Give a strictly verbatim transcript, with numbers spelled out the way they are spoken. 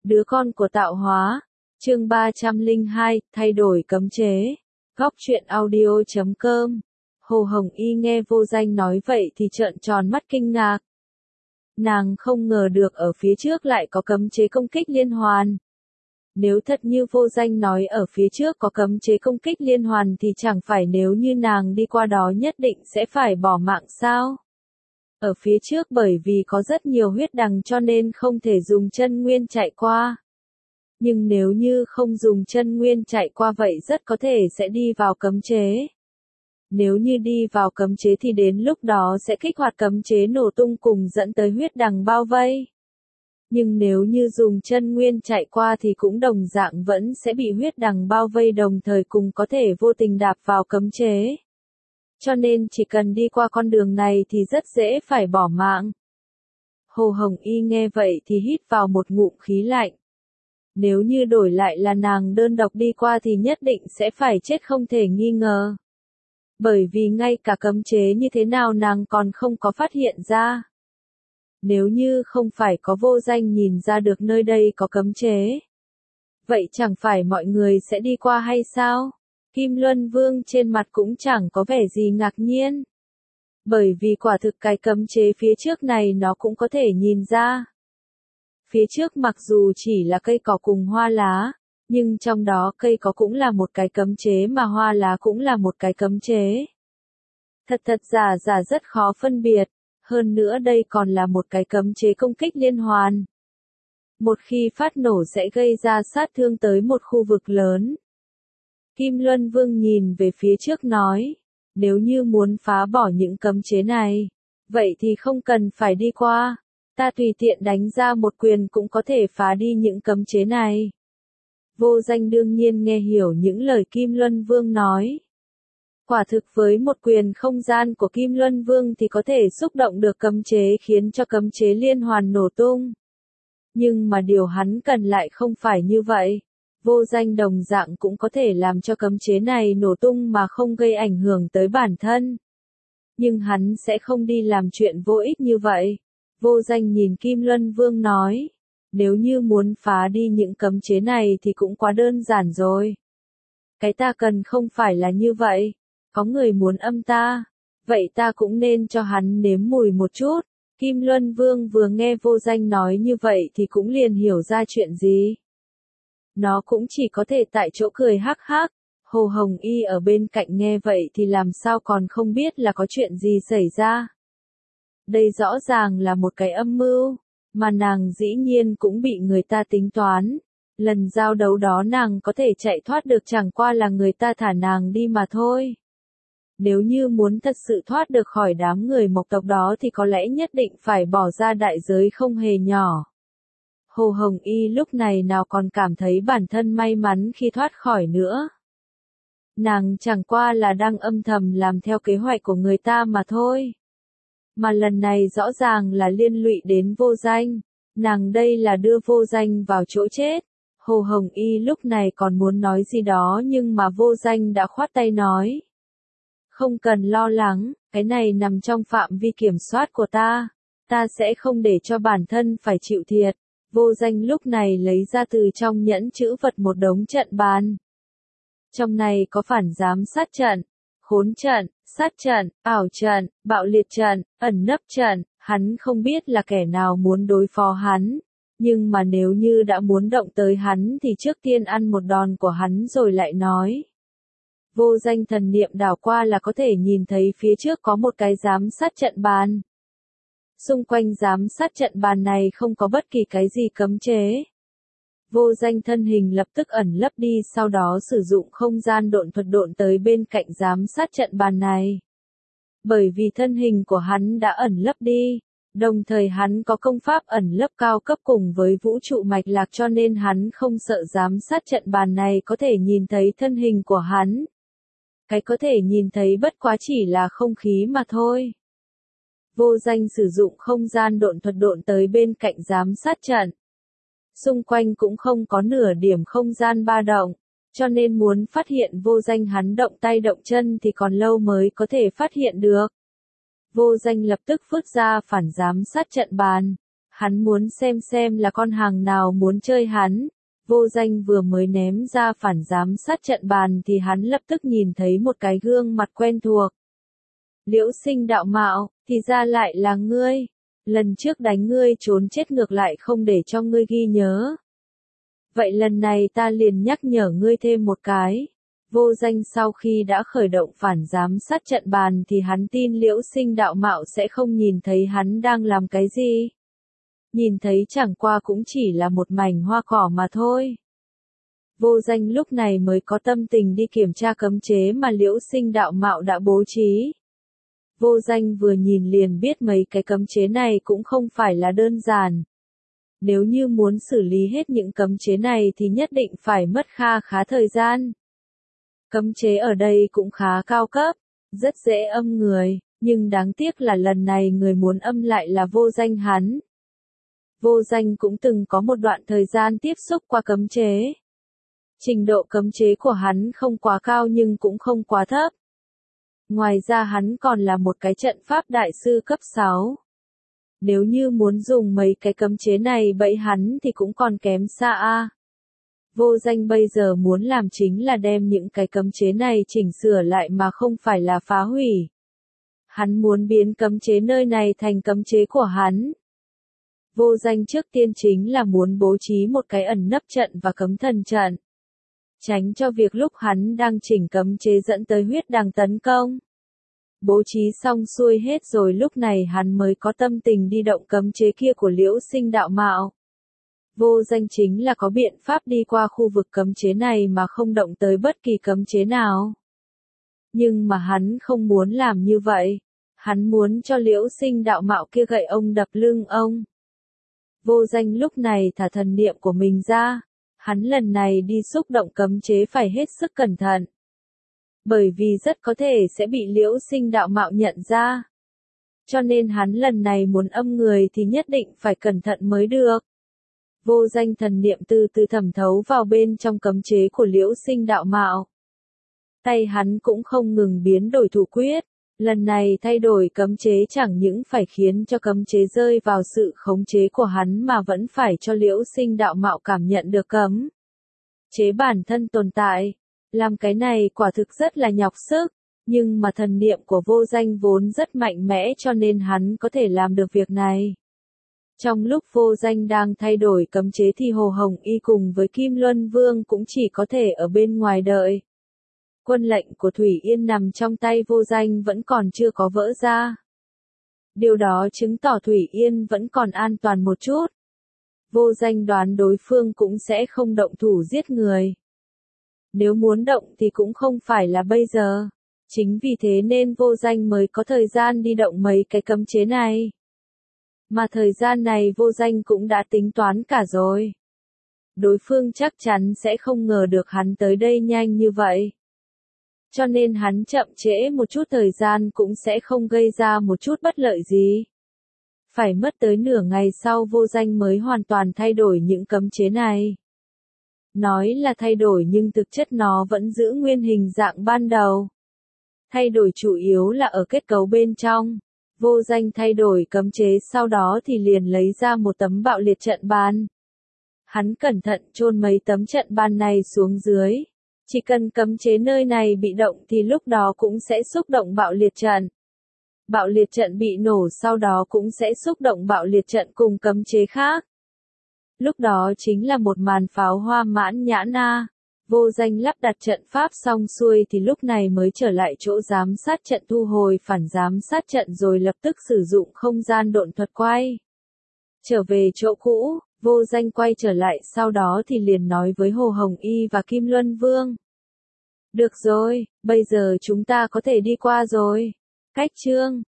Đứa con của tạo hóa. Chương ba trăm lẻ hai, thay đổi cấm chế. Góc truyện audio chấm com. Hồ Hồng Y nghe Vô Danh nói vậy thì trợn tròn mắt kinh ngạc. Nàng không ngờ được ở phía trước lại có cấm chế công kích liên hoàn. Nếu thật như Vô Danh nói ở phía trước có cấm chế công kích liên hoàn thì chẳng phải nếu như nàng đi qua đó nhất định sẽ phải bỏ mạng sao? Ở phía trước bởi vì có rất nhiều huyết đằng cho nên không thể dùng chân nguyên chạy qua. Nhưng nếu như không dùng chân nguyên chạy qua vậy rất có thể sẽ đi vào cấm chế. Nếu như đi vào cấm chế thì đến lúc đó sẽ kích hoạt cấm chế nổ tung cùng dẫn tới huyết đằng bao vây. Nhưng nếu như dùng chân nguyên chạy qua thì cũng đồng dạng vẫn sẽ bị huyết đằng bao vây đồng thời cùng có thể vô tình đạp vào cấm chế. Cho nên chỉ cần đi qua con đường này thì rất dễ phải bỏ mạng. Hồ Hồng Y nghe vậy thì hít vào một ngụm khí lạnh. Nếu như đổi lại là nàng đơn độc đi qua thì nhất định sẽ phải chết không thể nghi ngờ. Bởi vì ngay cả cấm chế như thế nào nàng còn không có phát hiện ra. Nếu như không phải có Vô Danh nhìn ra được nơi đây có cấm chế. Vậy chẳng phải mọi người sẽ đi qua hay sao? Kim Luân Vương trên mặt cũng chẳng có vẻ gì ngạc nhiên. Bởi vì quả thực cái cấm chế phía trước này nó cũng có thể nhìn ra. Phía trước mặc dù chỉ là cây cỏ cùng hoa lá, nhưng trong đó cây cỏ cũng là một cái cấm chế mà hoa lá cũng là một cái cấm chế. Thật thật giả giả rất khó phân biệt, hơn nữa đây còn là một cái cấm chế công kích liên hoàn. Một khi phát nổ sẽ gây ra sát thương tới một khu vực lớn. Kim Luân Vương nhìn về phía trước nói, nếu như muốn phá bỏ những cấm chế này, vậy thì không cần phải đi qua, ta tùy tiện đánh ra một quyền cũng có thể phá đi những cấm chế này. Vô Danh đương nhiên nghe hiểu những lời Kim Luân Vương nói. Quả thực với một quyền không gian của Kim Luân Vương thì có thể xúc động được cấm chế khiến cho cấm chế liên hoàn nổ tung. Nhưng mà điều hắn cần lại không phải như vậy. Vô Danh đồng dạng cũng có thể làm cho cấm chế này nổ tung mà không gây ảnh hưởng tới bản thân. Nhưng hắn sẽ không đi làm chuyện vô ích như vậy. Vô Danh nhìn Kim Luân Vương nói, nếu như muốn phá đi những cấm chế này thì cũng quá đơn giản rồi. Cái ta cần không phải là như vậy. Có người muốn âm ta, vậy ta cũng nên cho hắn nếm mùi một chút. Kim Luân Vương vừa nghe Vô Danh nói như vậy thì cũng liền hiểu ra chuyện gì. Nó cũng chỉ có thể tại chỗ cười hắc hắc. Hồ Hồng Y ở bên cạnh nghe vậy thì làm sao còn không biết là có chuyện gì xảy ra. Đây rõ ràng là một cái âm mưu, mà nàng dĩ nhiên cũng bị người ta tính toán. Lần giao đấu đó nàng có thể chạy thoát được chẳng qua là người ta thả nàng đi mà thôi. Nếu như muốn thật sự thoát được khỏi đám người Mộc tộc đó thì có lẽ nhất định phải bỏ ra đại giới không hề nhỏ. Hồ Hồng Y lúc này nào còn cảm thấy bản thân may mắn khi thoát khỏi nữa. Nàng chẳng qua là đang âm thầm làm theo kế hoạch của người ta mà thôi. Mà lần này rõ ràng là liên lụy đến Vô Danh. Nàng đây là đưa Vô Danh vào chỗ chết. Hồ Hồng Y lúc này còn muốn nói gì đó nhưng mà Vô Danh đã khoát tay nói. Không cần lo lắng, cái này nằm trong phạm vi kiểm soát của ta. Ta sẽ không để cho bản thân phải chịu thiệt. Vô Danh lúc này lấy ra từ trong nhẫn chữ vật một đống trận bàn. Trong này có phản giám sát trận, khốn trận, sát trận, ảo trận, bạo liệt trận, ẩn nấp trận. Hắn không biết là kẻ nào muốn đối phó hắn. Nhưng mà nếu như đã muốn động tới hắn thì trước tiên ăn một đòn của hắn rồi lại nói. Vô Danh thần niệm đảo qua là có thể nhìn thấy phía trước có một cái giám sát trận bàn. Xung quanh giám sát trận bàn này không có bất kỳ cái gì cấm chế. Vô Danh thân hình lập tức ẩn lấp đi sau đó sử dụng không gian độn thuật độn tới bên cạnh giám sát trận bàn này. Bởi vì thân hình của hắn đã ẩn lấp đi, đồng thời hắn có công pháp ẩn lấp cao cấp cùng với vũ trụ mạch lạc cho nên hắn không sợ giám sát trận bàn này có thể nhìn thấy thân hình của hắn. Cái có thể nhìn thấy bất quá chỉ là không khí mà thôi. Vô Danh sử dụng không gian độn thuật độn tới bên cạnh giám sát trận. Xung quanh cũng không có nửa điểm không gian ba động, cho nên muốn phát hiện Vô Danh hắn động tay động chân thì còn lâu mới có thể phát hiện được. Vô Danh lập tức phứt ra phản giám sát trận bàn. Hắn muốn xem xem là con hàng nào muốn chơi hắn. Vô Danh vừa mới ném ra phản giám sát trận bàn thì hắn lập tức nhìn thấy một cái gương mặt quen thuộc. Liễu Sinh đạo mạo, thì ra lại là ngươi. Lần trước đánh ngươi trốn chết ngược lại không để cho ngươi ghi nhớ. Vậy lần này ta liền nhắc nhở ngươi thêm một cái. Vô Danh sau khi đã khởi động phản giám sát trận bàn thì hắn tin Liễu Sinh đạo mạo sẽ không nhìn thấy hắn đang làm cái gì. Nhìn thấy chẳng qua cũng chỉ là một mảnh hoa cỏ mà thôi. Vô Danh lúc này mới có tâm tình đi kiểm tra cấm chế mà Liễu Sinh đạo mạo đã bố trí. Vô Danh vừa nhìn liền biết mấy cái cấm chế này cũng không phải là đơn giản. Nếu như muốn xử lý hết những cấm chế này thì nhất định phải mất kha khá thời gian. Cấm chế ở đây cũng khá cao cấp, rất dễ âm người, nhưng đáng tiếc là lần này người muốn âm lại là Vô Danh hắn. Vô Danh cũng từng có một đoạn thời gian tiếp xúc qua cấm chế. Trình độ cấm chế của hắn không quá cao nhưng cũng không quá thấp. Ngoài ra hắn còn là một cái trận pháp đại sư cấp sáu. Nếu như muốn dùng mấy cái cấm chế này bẫy hắn thì cũng còn kém xa a. Vô Danh bây giờ muốn làm chính là đem những cái cấm chế này chỉnh sửa lại mà không phải là phá hủy. Hắn muốn biến cấm chế nơi này thành cấm chế của hắn. Vô Danh trước tiên chính là muốn bố trí một cái ẩn nấp trận và cấm thần trận. Tránh cho việc lúc hắn đang chỉnh cấm chế dẫn tới huyết đằng tấn công. Bố trí xong xuôi hết rồi lúc này hắn mới có tâm tình đi động cấm chế kia của Liễu Sinh đạo mạo. Vô Danh chính là có biện pháp đi qua khu vực cấm chế này mà không động tới bất kỳ cấm chế nào. Nhưng mà hắn không muốn làm như vậy. Hắn muốn cho Liễu Sinh đạo mạo kia gậy ông đập lưng ông. Vô Danh lúc này thả thần niệm của mình ra. Hắn lần này đi xúc động cấm chế phải hết sức cẩn thận. Bởi vì rất có thể sẽ bị Liễu Sinh đạo mạo nhận ra. Cho nên hắn lần này muốn âm người thì nhất định phải cẩn thận mới được. Vô Danh thần niệm từ từ thẩm thấu vào bên trong cấm chế của Liễu Sinh đạo mạo. Tay hắn cũng không ngừng biến đổi thủ quyết. Lần này thay đổi cấm chế chẳng những phải khiến cho cấm chế rơi vào sự khống chế của hắn mà vẫn phải cho Liễu Sinh đạo mạo cảm nhận được cấm chế bản thân tồn tại. Làm cái này quả thực rất là nhọc sức, nhưng mà thần niệm của Vô Danh vốn rất mạnh mẽ cho nên hắn có thể làm được việc này. Trong lúc Vô Danh đang thay đổi cấm chế thì Hồ Hồng Y cùng với Kim Luân Vương cũng chỉ có thể ở bên ngoài đợi. Quân lệnh của Thủy Yên nằm trong tay Vô Danh vẫn còn chưa có vỡ ra. Điều đó chứng tỏ Thủy Yên vẫn còn an toàn một chút. Vô Danh đoán đối phương cũng sẽ không động thủ giết người. Nếu muốn động thì cũng không phải là bây giờ. Chính vì thế nên Vô Danh mới có thời gian đi động mấy cái cấm chế này. Mà thời gian này Vô Danh cũng đã tính toán cả rồi. Đối phương chắc chắn sẽ không ngờ được hắn tới đây nhanh như vậy. Cho nên hắn chậm trễ một chút thời gian cũng sẽ không gây ra một chút bất lợi gì. Phải mất tới nửa ngày sau Vô Danh mới hoàn toàn thay đổi những cấm chế này. Nói là thay đổi nhưng thực chất nó vẫn giữ nguyên hình dạng ban đầu. Thay đổi chủ yếu là ở kết cấu bên trong. Vô Danh thay đổi cấm chế sau đó thì liền lấy ra một tấm bạo liệt trận bàn. Hắn cẩn thận chôn mấy tấm trận bàn này xuống dưới. Chỉ cần cấm chế nơi này bị động thì lúc đó cũng sẽ xúc động bạo liệt trận. Bạo liệt trận bị nổ sau đó cũng sẽ xúc động bạo liệt trận cùng cấm chế khác. Lúc đó chính là một màn pháo hoa mãn nhãn a. Vô Danh lắp đặt trận pháp xong xuôi thì lúc này mới trở lại chỗ giám sát trận thu hồi phản giám sát trận rồi lập tức sử dụng không gian độn thuật quay. Trở về chỗ cũ, Vô Danh quay trở lại sau đó thì liền nói với Hồ Hồng Y và Kim Luân Vương. Được rồi, bây giờ chúng ta có thể đi qua rồi. Cách chương